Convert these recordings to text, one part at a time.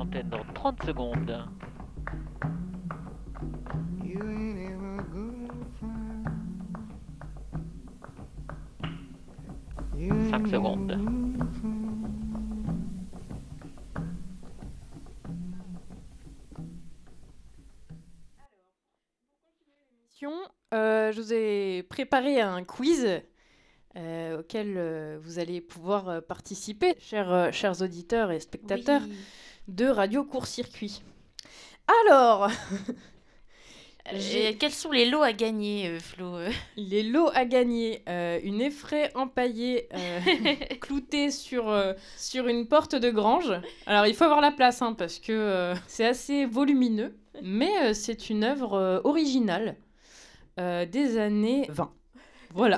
l'antenne dans 30 secondes. 5 secondes. Je vous ai préparé un quiz auquel vous allez pouvoir participer, chers auditeurs et spectateurs de Radio Court-Circuit. Alors, quels sont les lots à gagner, Flo les lots à gagner, une effraie empaillée cloutée sur une porte de grange. Alors, il faut avoir la place, parce que c'est assez volumineux, mais c'est une œuvre originale des années 20. Voilà.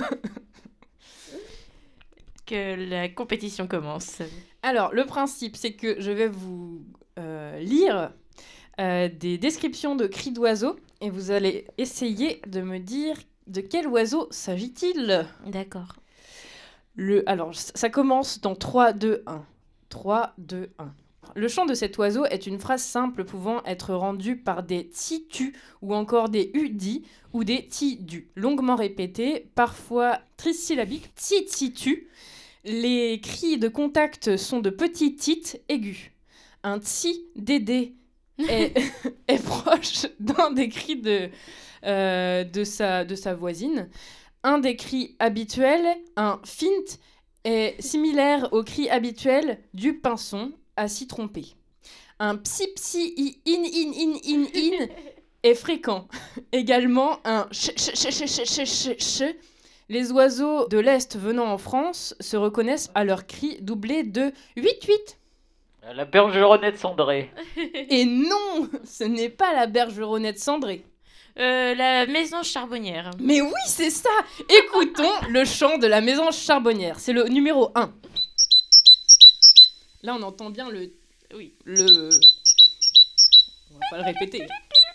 Que la compétition commence. Alors, le principe, c'est que je vais vous lire des descriptions de cris d'oiseaux et vous allez essayer de me dire de quel oiseau s'agit-il. D'accord. Alors, ça commence dans 3, 2, 1. 3, 2, 1. Le chant de cet oiseau est une phrase simple pouvant être rendue par des titus ou encore des udis ou des tidus, longuement répétés, parfois trisyllabiques. Ti-titu. Les cris de contact sont de petits tites aigus. Un ti dédé est proche d'un des cris de sa voisine. Un des cris habituels, un fint, est similaire au cri habituel du pinson à s'y tromper. Un psi-psi-in est fréquent. Également un ch. Les oiseaux de l'Est venant en France se reconnaissent à leur cri doublé de 8-8. La bergeronnette cendrée. Et non, ce n'est pas la bergeronnette cendrée. La mésange charbonnière. Mais oui, c'est ça. Écoutons le chant de la mésange charbonnière. C'est le numéro 1. Là, on entend bien le... Oui, le... On va pas le répéter.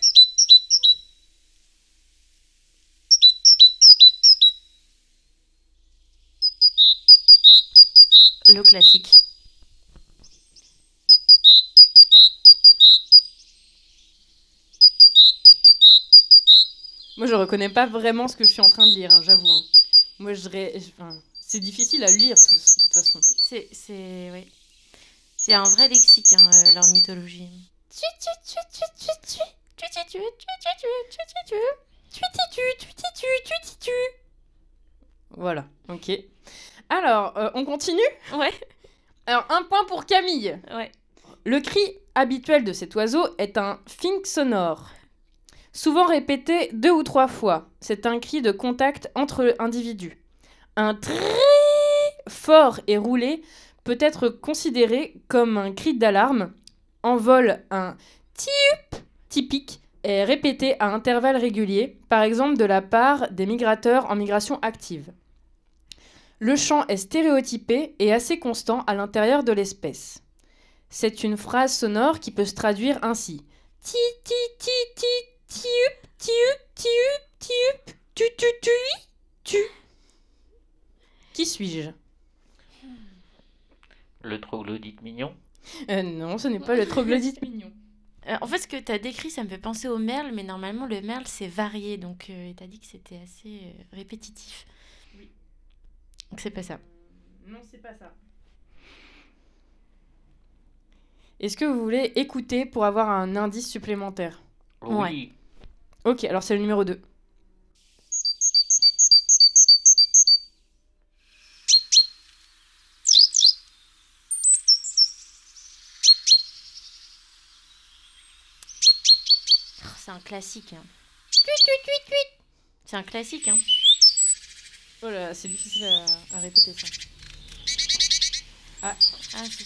Le classique. Moi, je reconnais pas vraiment ce que je suis en train de lire, j'avoue. Moi, c'est difficile à lire, de toute façon. Oui. C'est un vrai lexique, l'ornithologie. Voilà, ok. Alors, on continue ? Ouais. Alors, 1 point pour Camille. Ouais. Le cri habituel de cet oiseau est un fink sonore. Souvent répété 2 ou 3 fois. C'est un cri de contact entre individus. Un très fort et roulé peut être considéré comme un cri d'alarme. En vol, un tiup typique est répété à intervalles réguliers, par exemple de la part des migrateurs en migration active. Le chant est stéréotypé et assez constant à l'intérieur de l'espèce. C'est une phrase sonore qui peut se traduire ainsi. Ti ti ti ti tiup tiup tiup tiup tu tu tu tu. Qui suis-je ? Le troglodyte mignon. Non, ce n'est pas le troglodyte mignon. En fait, ce que tu as décrit, ça me fait penser au merle, mais normalement, le merle, c'est varié. Donc, tu as dit que c'était assez répétitif. Oui. Donc, c'est pas ça. Non, c'est pas ça. Est-ce que vous voulez écouter pour avoir un indice supplémentaire ? Oui. Ouais. Ok, alors c'est le numéro 2. C'est un classique. C'est un classique, hein. Oh là, c'est difficile à répéter ça. Ah, c'est...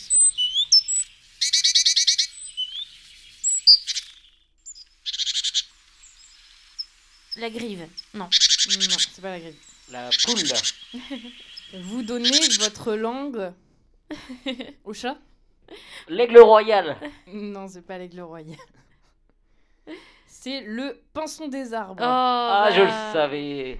La grive. Non. Non, c'est pas la grive. La poule. Vous donnez votre langue au chat ? L'aigle royal. Non, c'est pas l'aigle royal. C'est le pinson des arbres. Je le savais.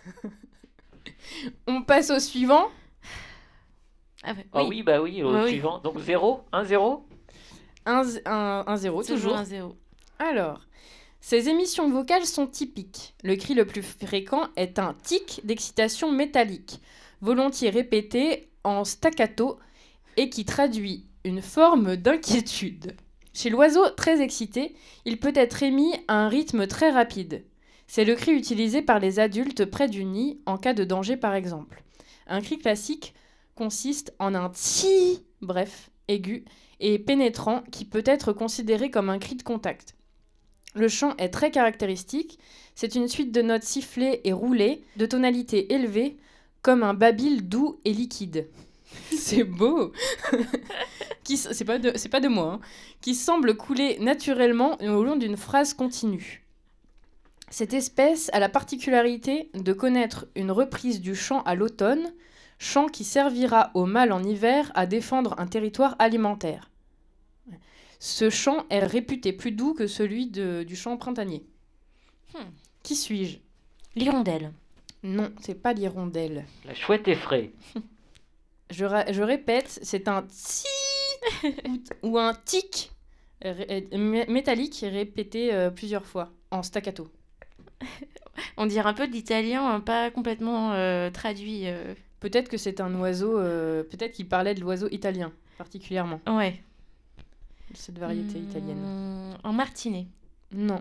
On passe au suivant. Ah, bah, Oui, au suivant. Donc 0, 1-0. 1-0 toujours. 1-0. Alors, ces émissions vocales sont typiques. Le cri le plus fréquent est un tic d'excitation métallique, volontiers répété en staccato et qui traduit une forme d'inquiétude. Chez l'oiseau très excité, il peut être émis à un rythme très rapide. C'est le cri utilisé par les adultes près du nid en cas de danger par exemple. Un cri classique consiste en un tsi, bref, aigu et pénétrant qui peut être considéré comme un cri de contact. Le chant est très caractéristique, c'est une suite de notes sifflées et roulées, de tonalité élevée, comme un babil doux et liquide. C'est beau. C'est pas de moi, hein. Qui semble couler naturellement au long d'une phrase continue. Cette espèce a la particularité de connaître une reprise du chant à l'automne, chant qui servira au mâle en hiver à défendre un territoire alimentaire. Ce chant est réputé plus doux que celui du chant printanier. Qui suis-je ? L'hirondelle. Non, c'est pas l'hirondelle. La chouette effraie. Je répète, c'est un tsi ou un tic métallique répété plusieurs fois en staccato. On dirait un peu de l'italien, pas complètement traduit. Peut-être que c'est un oiseau, peut-être qu'il parlait de l'oiseau italien particulièrement, Ouais. cette variété italienne. En martinet. Non.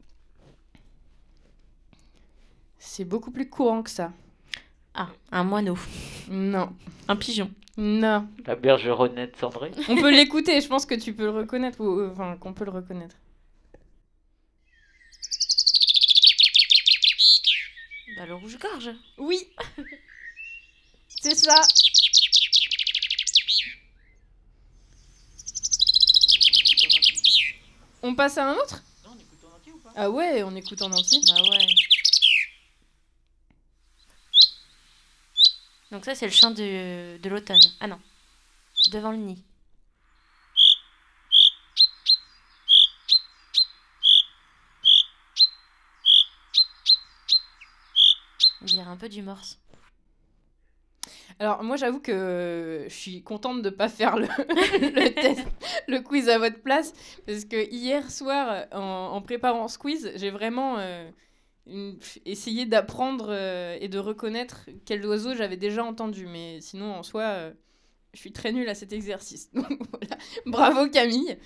C'est beaucoup plus courant que ça. Ah, un moineau. Non. Un pigeon. Non. La bergeronnette cendrée. On peut l'écouter, je pense que tu peux le reconnaître, ou enfin qu'on peut le reconnaître. Bah, le rouge-gorge. Oui. C'est ça. On passe à un autre ? Non, on écoute en entier ou pas ? Ah ouais, on écoute en entier. Bah ouais. Donc ça, c'est le chant de l'automne. Ah non. Devant le nid. On dirait un peu du morse. Alors moi j'avoue que je suis contente de pas faire le test, le quiz à votre place, parce que hier soir en préparant ce quiz, j'ai vraiment essayé d'apprendre et de reconnaître quel oiseau j'avais déjà entendu, mais sinon en soi je suis très nulle à cet exercice. Donc voilà, bravo Camille.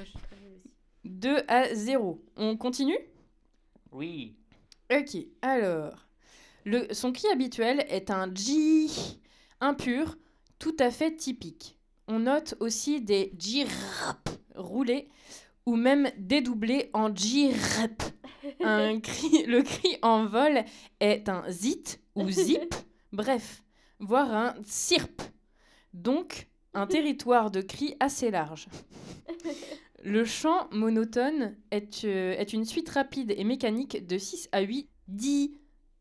2-0. On continue ? Oui. Ok, alors son cri habituel est un ji impur, tout à fait typique. On note aussi des jirap roulés ou même dédoublés en jirap. Le cri en vol est un zit ou zip, bref, voire un sirp. Donc, un territoire de cri assez large. Le chant monotone est une suite rapide et mécanique de 6 à 8 di,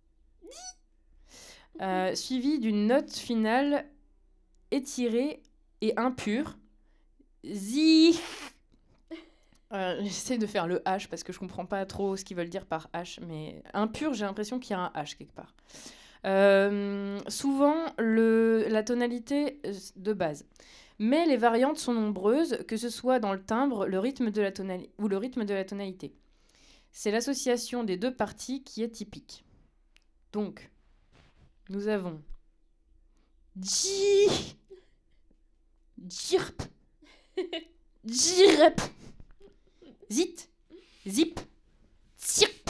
suivi d'une note finale étirée et impure. Zi. J'essaie de faire le H parce que je comprends pas trop ce qu'ils veulent dire par H, mais impur, j'ai l'impression qu'il y a un H quelque part. Souvent, la tonalité de base. Mais les variantes sont nombreuses, que ce soit dans le timbre, le rythme de la ou le rythme de la tonalité. C'est l'association des deux parties qui est typique. Donc, nous avons Ji, Jirp, Jirep, Zit, Zip, Sirp,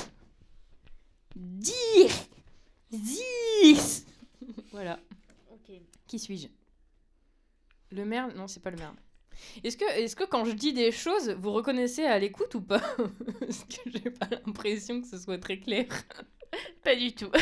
Dir, Zis. Voilà. Ok. Qui suis-je ? Le merle ? Non, c'est pas le merle. Est-ce que quand je dis des choses, vous reconnaissez à l'écoute ou pas ? Parce que j'ai pas l'impression que ce soit très clair. Pas du tout.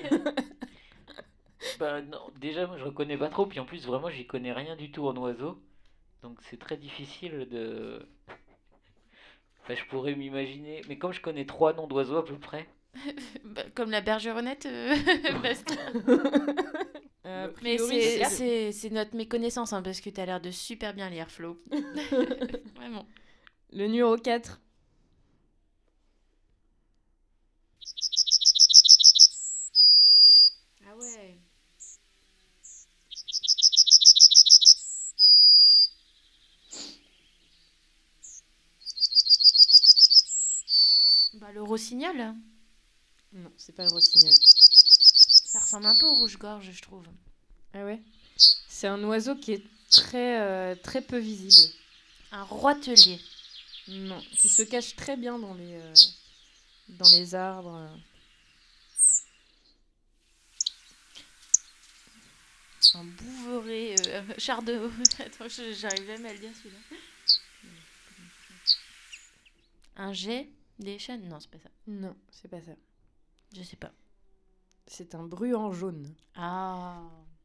Bah non, déjà moi je reconnais pas trop, puis en plus vraiment j'y connais rien du tout en oiseau. Donc c'est très difficile de... Enfin, je pourrais m'imaginer, mais comme je connais 3 noms d'oiseaux à peu près. Bah, comme la bergeronnette, Bastien. A Mais priori, c'est notre méconnaissance, hein, parce que t'as l'air de super bien lire, Flo. Vraiment. le numéro 4. Ah ouais. Bah, le rossignol, Non, c'est pas le rossignol. ça ressemble un peu au rouge-gorge, je trouve. Ah ouais? C'est un oiseau qui est très peu visible. Un roitelier. Non, qui se cache très bien dans les arbres. Un bouveret. Char de... Attends, j'arrive même à le dire celui-là. Un jet des chênes. Non, c'est pas ça. Non, c'est pas ça. Je sais pas. C'est un bruant jaune. Ah.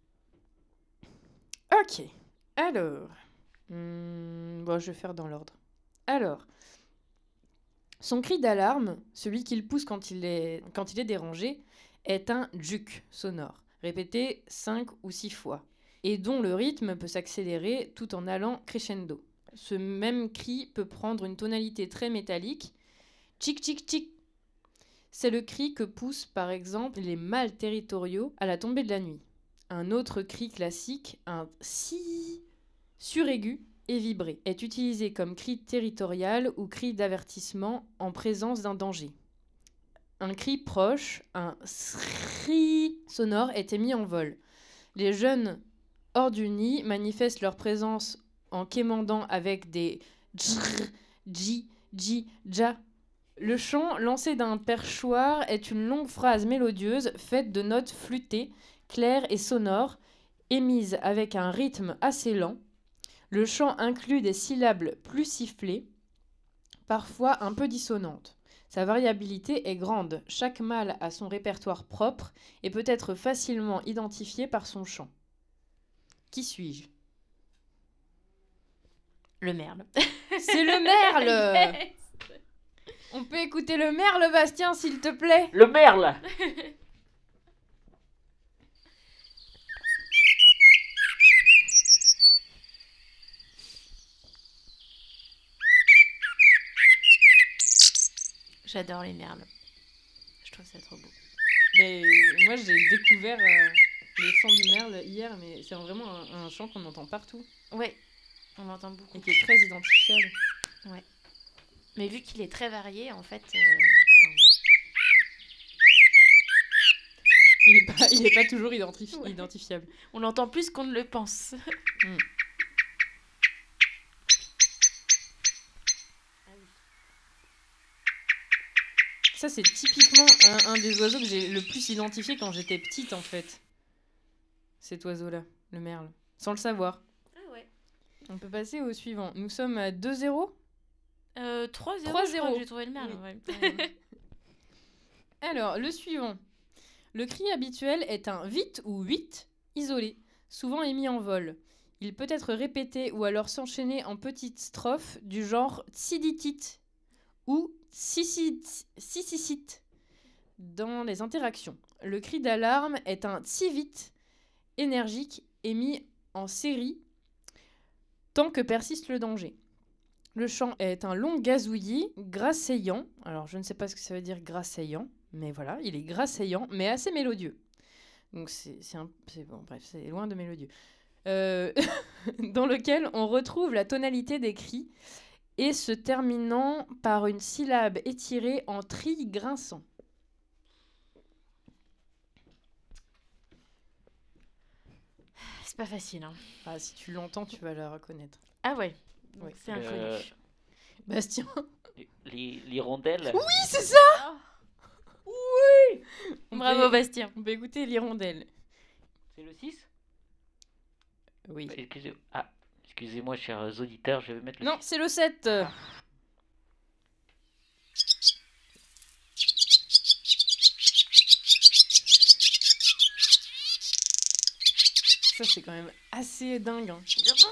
Ok, alors... bon, je vais faire dans l'ordre. Alors, son cri d'alarme, celui qu'il pousse quand il est dérangé, est un juk sonore, répété 5 ou 6 fois, et dont le rythme peut s'accélérer tout en allant crescendo. Ce même cri peut prendre une tonalité très métallique, tchic tchic tchic. C'est le cri que poussent par exemple les mâles territoriaux à la tombée de la nuit. Un autre cri classique, un si suraigu et vibré, est utilisé comme cri territorial ou cri d'avertissement en présence d'un danger. Un cri proche, un sri sonore, est émis en vol. Les jeunes hors du nid manifestent leur présence en quémandant avec des djr, dji, dji, dja. Le chant lancé d'un perchoir est une longue phrase mélodieuse faite de notes flûtées, claires et sonores, émises avec un rythme assez lent. Le chant inclut des syllabes plus sifflées, parfois un peu dissonantes. Sa variabilité est grande. Chaque mâle a son répertoire propre et peut être facilement identifié par son chant. Qui suis-je? Le merle. C'est le merle. Yes. On peut écouter le merle, Bastien, s'il te plaît? Le merle. J'adore les merles. Je trouve ça trop beau. Mais moi, j'ai découvert le chant du merle hier, mais c'est vraiment un chant qu'on entend partout Ouais, on l'entend beaucoup. et qui est très identifiable. Mais vu qu'il est très varié, en fait, Il est pas toujours Ouais. identifiable. on l'entend plus qu'on ne le pense. Ça, c'est typiquement un des oiseaux que j'ai le plus identifié quand j'étais petite, en fait. Cet oiseau-là, le merle. Sans le savoir. Ah ouais. On peut passer au suivant. Nous sommes à 2-0. 3-0, 3-0. je crois que j'ai trouvé le merle. Oui. Ouais. Alors, le suivant. Le cri habituel est un vite ou huit isolé, souvent émis en vol. Il peut être répété ou alors s'enchaîner en petites strophes du genre tsiditit ou sissisit dans les interactions. Le cri d'alarme est un tsivit énergique émis en série tant que persiste le danger. Le chant est un long gazouillis grasseillant. Alors, je ne sais pas ce que ça veut dire grasseillant, mais voilà, il est grasseillant, mais assez mélodieux. Donc, c'est bon, bref, c'est loin de mélodieux. Dans lequel on retrouve la tonalité des cris et se terminant par une syllabe étirée en tri grinçant. C'est pas facile, hein. Ah, si tu l'entends, tu vas la reconnaître. Ah ouais. Donc Ouais. c'est inconnu. Bastien. L'hirondelle. Oui, c'est ça. On Bravo peut- Bastien. On peut écouter l'hirondelle. C'est le 6? Oui. Excusez-moi, chers auditeurs, je vais mettre le Non, 6. c'est le 7. Ça, c'est quand même assez dingue. Hein.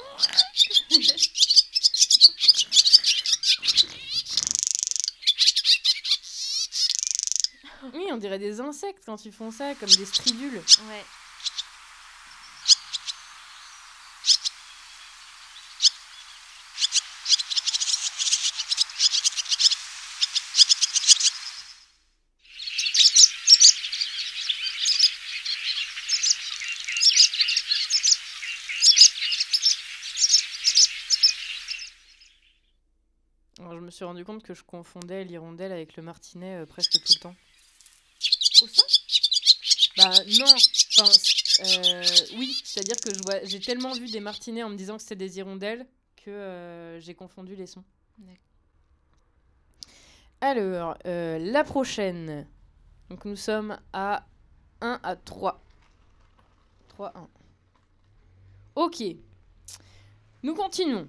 Oui, on dirait des insectes quand ils font ça, comme des stridules. Ouais. Alors, je me suis rendu compte que je confondais l'hirondelle avec le martinet presque tout le temps. Au son? Bah non, enfin, oui, c'est-à-dire que j'ai tellement vu des martinets en me disant que c'était des hirondelles que j'ai confondu les sons. D'accord. Alors, la prochaine. Donc nous sommes à 1 à 3. 3, 1. Ok. Nous continuons.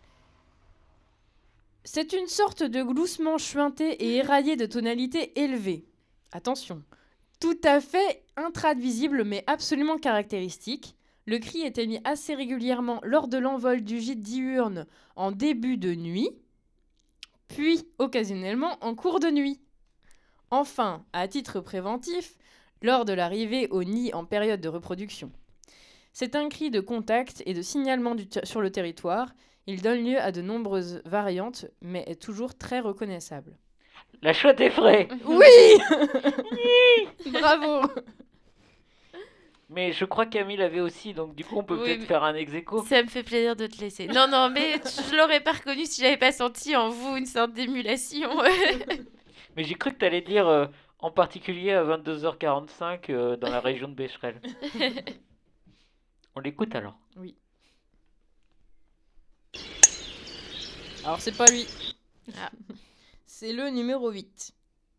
C'est une sorte de gloussement chuinté et éraillé de tonalité élevée. Attention. Tout à fait intraduisible mais absolument caractéristique. Le cri est émis assez régulièrement lors de l'envol du gîte diurne en début de nuit, puis occasionnellement en cours de nuit. Enfin, à titre préventif, lors de l'arrivée au nid en période de reproduction. C'est un cri de contact et de signalement sur le territoire. Il donne lieu à de nombreuses variantes, mais est toujours très reconnaissable. La chouette est frais. Oui. Bravo. Mais je crois qu'Camille l'avait aussi, donc du coup on peut Oui, peut-être mais- faire un ex-aequo. Ça me fait plaisir de te laisser. Non, mais je l'aurais pas reconnu si j'avais pas senti en vous une sorte d'émulation. Mais j'ai cru que t'allais dire en particulier à 22h45 dans la région de Becherel. On l'écoute alors. Oui. Alors c'est pas lui. Ah. C'est le numéro 8.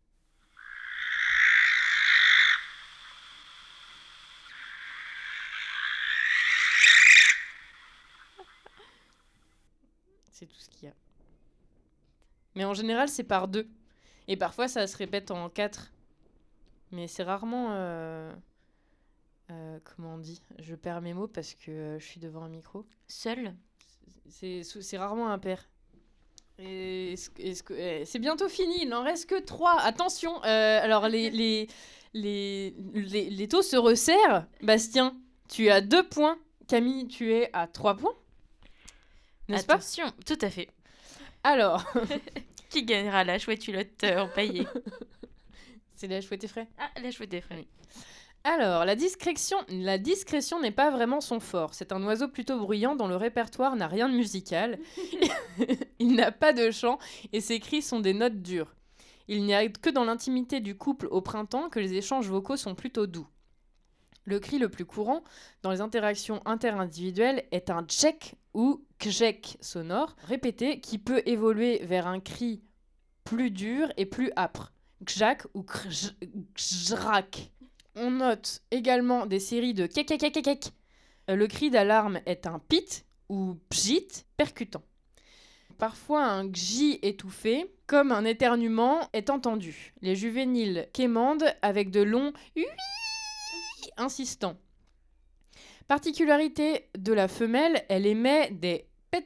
C'est tout ce qu'il y a. Mais en général, c'est par 2. Et parfois, ça se répète en 4. Mais c'est rarement... comment on dit ? Je perds mes mots parce que je suis devant un micro. Seul. C'est rarement impair. Et c'est bientôt fini, il n'en reste que 3. Attention, alors les taux se resserrent. Bastien, tu as 2 points. Camille, tu es à 3 points. N'est-ce pas ? Attention, tout à fait. Alors, Qui gagnera la chouette culotte empaillée? c'est la chouette et frais. Ah, la chouette des frères. Alors, la discrétion n'est pas vraiment son fort. C'est un oiseau plutôt bruyant dont le répertoire n'a rien de musical. Il n'a pas de chant et ses cris sont des notes dures. Il n'y a que dans l'intimité du couple au printemps que les échanges vocaux sont plutôt doux. Le cri le plus courant dans les interactions interindividuelles est un tchek ou kjek sonore répété qui peut évoluer vers un cri plus dur et plus âpre. Kjak ou kjrak. On note également des séries de kek. Le cri d'alarme est un pit ou pjit percutant. Parfois un gji étouffé, comme un éternuement, est entendu. Les juvéniles quémandent avec de longs oui insistants. Particularité de la femelle, elle émet des pet.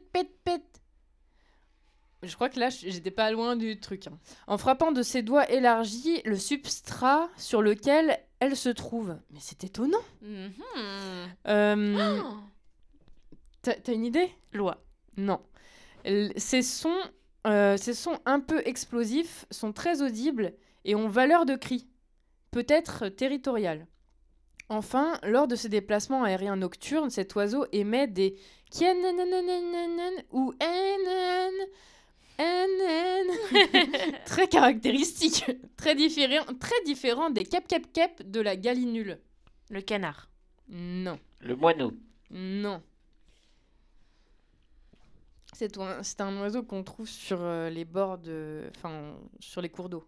Je crois que là, j'étais pas loin du truc. En frappant de ses doigts élargis le substrat sur lequel elle se trouve. Mais c'est étonnant. T'as une idée ? Loi. Non. Ces sons un peu explosifs sont très audibles et ont valeur de cri, peut-être territorial. Enfin, lors de ses déplacements aériens nocturnes, cet oiseau émet des ou très caractéristiques, très différents des cap de la gallinule. Le canard. Non. Le moineau. Non. C'est un oiseau qu'on trouve sur les bords sur les cours d'eau.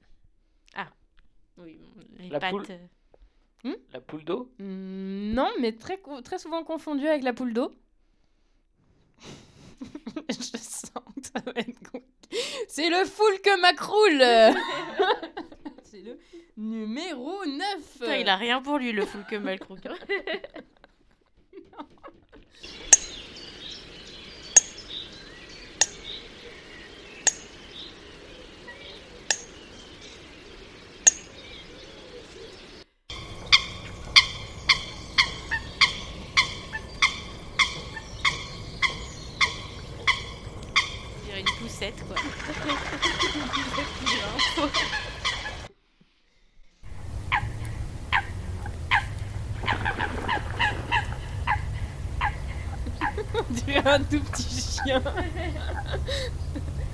Oui, les La pattes. poule. La poule d'eau. Non, mais très souvent confondu avec la poule d'eau. Je sens que ça va être compliqué. C'est le foulque macroule. C'est le numéro 9. Putain, il a rien pour lui, le foulque malcroque. On dirait une poussette, quoi. On dirait un tout petit chien.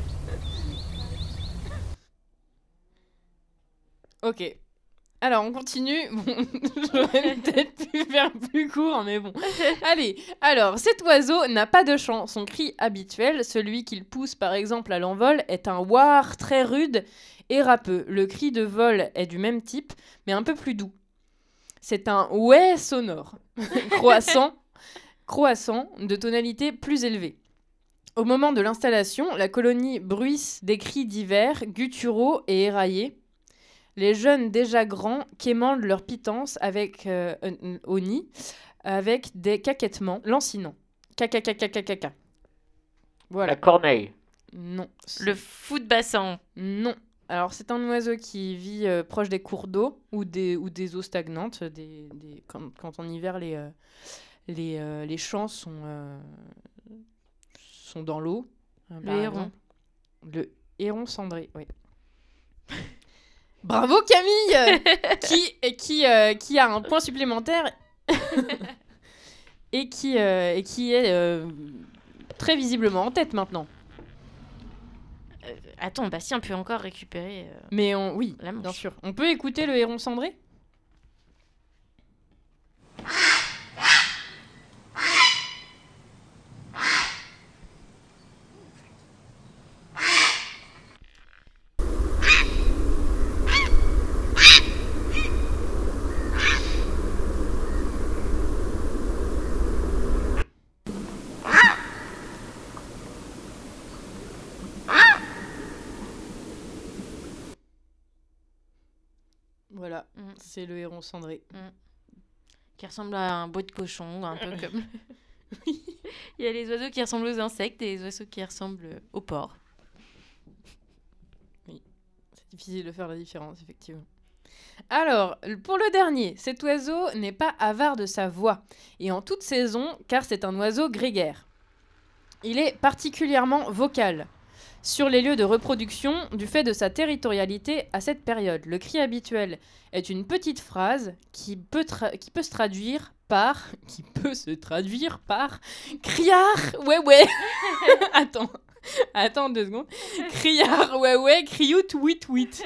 Ok. Alors, on continue. Bon, j'aurais peut-être pu faire plus court, mais bon. Allez, alors, cet oiseau n'a pas de chant. Son cri habituel, celui qu'il pousse par exemple à l'envol, est un ouar très rude et râpeux. Le cri de vol est du même type, mais un peu plus doux. C'est un ouais sonore, croissant, de tonalité plus élevée. Au moment de l'installation, la colonie bruisse des cris divers, gutturaux et éraillés. Les jeunes déjà grands quémandent leur pitance au nid avec des caquettements lancinants. Caca. Voilà. La corneille. Non. Le fou de bassin. Non. Alors, c'est un oiseau qui vit proche des cours d'eau ou des eaux stagnantes. Quand en hiver, les champs sont dans l'eau. Le héron. Le héron cendré, oui. Bravo Camille qui a un point supplémentaire et qui est très visiblement en tête maintenant. Attends, Bastien peut encore récupérer Mais oui, la manche. bien sûr. On peut écouter le héron cendré ? Voilà, c'est le héron cendré. Qui ressemble à un bois de cochon, un peu comme... Il y a les oiseaux qui ressemblent aux insectes et les oiseaux qui ressemblent aux porcs. Oui, c'est difficile de faire la différence, effectivement. Alors, pour le dernier, cet oiseau n'est pas avare de sa voix, et en toute saison, car c'est un oiseau grégaire. Il est particulièrement vocal sur les lieux de reproduction du fait de sa territorialité à cette période. Le cri habituel est une petite phrase qui peut se traduire par criard, ouais. Attends 2 secondes. Criard, ouais, criout, huit.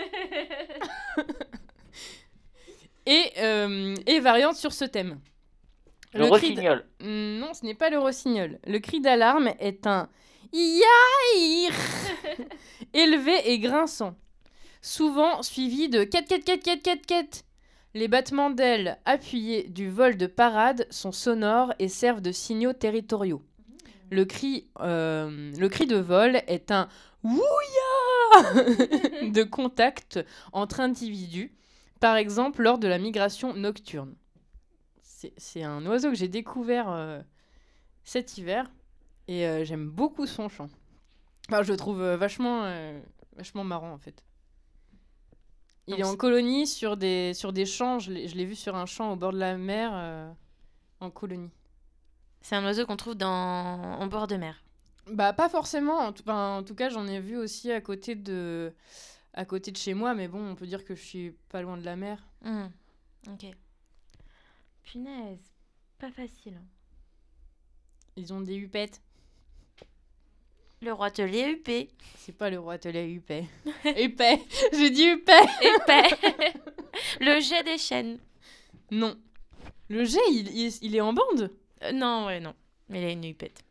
Et variante sur ce thème. Le rossignol. Non, ce n'est pas le rossignol. Le cri d'alarme est un yaïr élevé et grinçant, souvent suivi de quête. Les battements d'ailes appuyés du vol de parade sont sonores et servent de signaux territoriaux. Le cri de vol est un wouya de contact entre individus, par exemple lors de la migration nocturne. C'est un oiseau que j'ai découvert cet hiver et j'aime beaucoup son chant. Enfin, je le trouve vachement marrant en fait. Il est en colonie sur des champs. Je l'ai vu sur un champ au bord de la mer en colonie. C'est un oiseau qu'on trouve en bord de mer. Bah pas forcément. En tout cas, j'en ai vu aussi à côté de chez moi. Mais bon, on peut dire que je suis pas loin de la mer. Ok. Punaise, pas facile. Ils ont des hupettes. Le roitelet huppé. C'est pas le roitelet huppé. Huppé. J'ai dit huppé. Épais. Le jet des chênes. Non. Le jet, il est en bande. Non. Mais il a une huppette.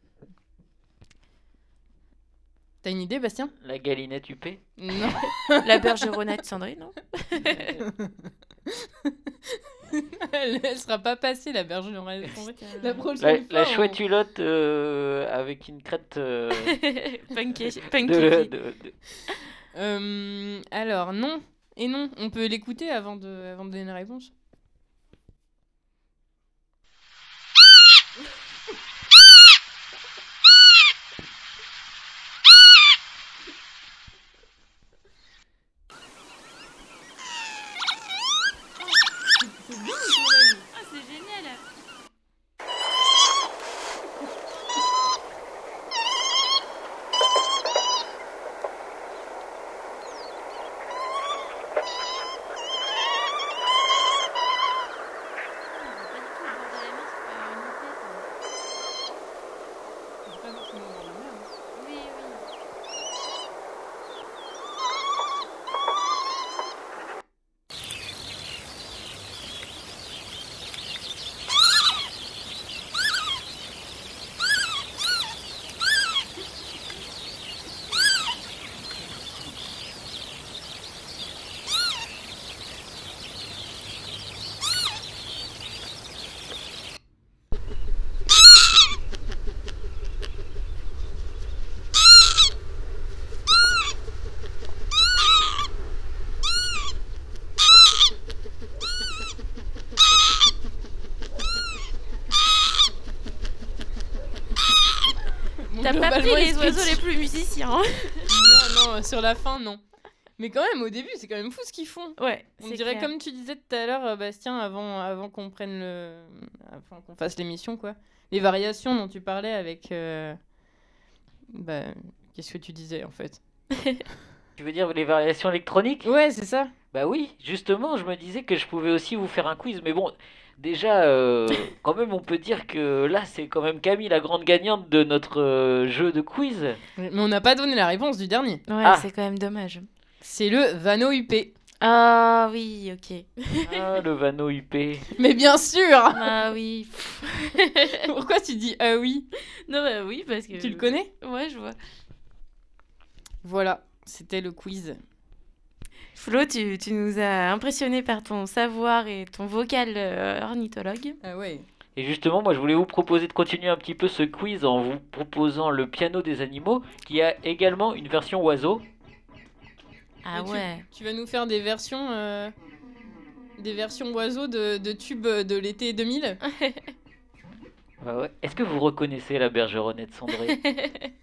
T'as une idée, Bastien ? La galinette huppée. Non. La bergeronnette cendrée, non ? Elle sera pas passée, la bergeronnette cendrée. La prochaine fois, La chouette hulotte avec une crête Punky. Alors, non. Et non, on peut l'écouter avant de donner une réponse. Ah, c'est génial. T'as pas pris globalement les oiseaux esthétique. les plus musiciens. Hein. Non, sur la fin, non. Mais quand même, au début, c'est quand même fou ce qu'ils font. Ouais, On c'est dirait, clair. comme tu disais tout à l'heure, Bastien, avant qu'on prenne avant qu'on fasse l'émission, quoi. Les variations dont tu parlais avec... qu'est-ce que tu disais, en fait? Tu veux dire les variations électroniques? Ouais, c'est ça. Bah oui, justement, je me disais que je pouvais aussi vous faire un quiz. Mais bon, déjà, quand même, on peut dire que là, c'est quand même Camille la grande gagnante de notre jeu de quiz. Mais on n'a pas donné la réponse du dernier. Ouais, Ah. c'est quand même dommage. C'est le Vano UP. Ah oui, ok. Ah, le Vano UP. Mais bien sûr. Ah oui. Pourquoi tu dis ah oui? Non, bah oui, parce que... Tu le connais? Ouais, je vois. Voilà, c'était le quiz. Flo, tu nous as impressionnés par ton savoir et ton vocal ornithologue. Ah ouais. Et justement, moi, je voulais vous proposer de continuer un petit peu ce quiz en vous proposant le piano des animaux, qui a également une version oiseau. Ah Mais ouais. Tu vas nous faire des versions oiseaux de tubes de l'été 2000? Ouais, ouais. Est-ce que vous reconnaissez la bergeronnette cendrée?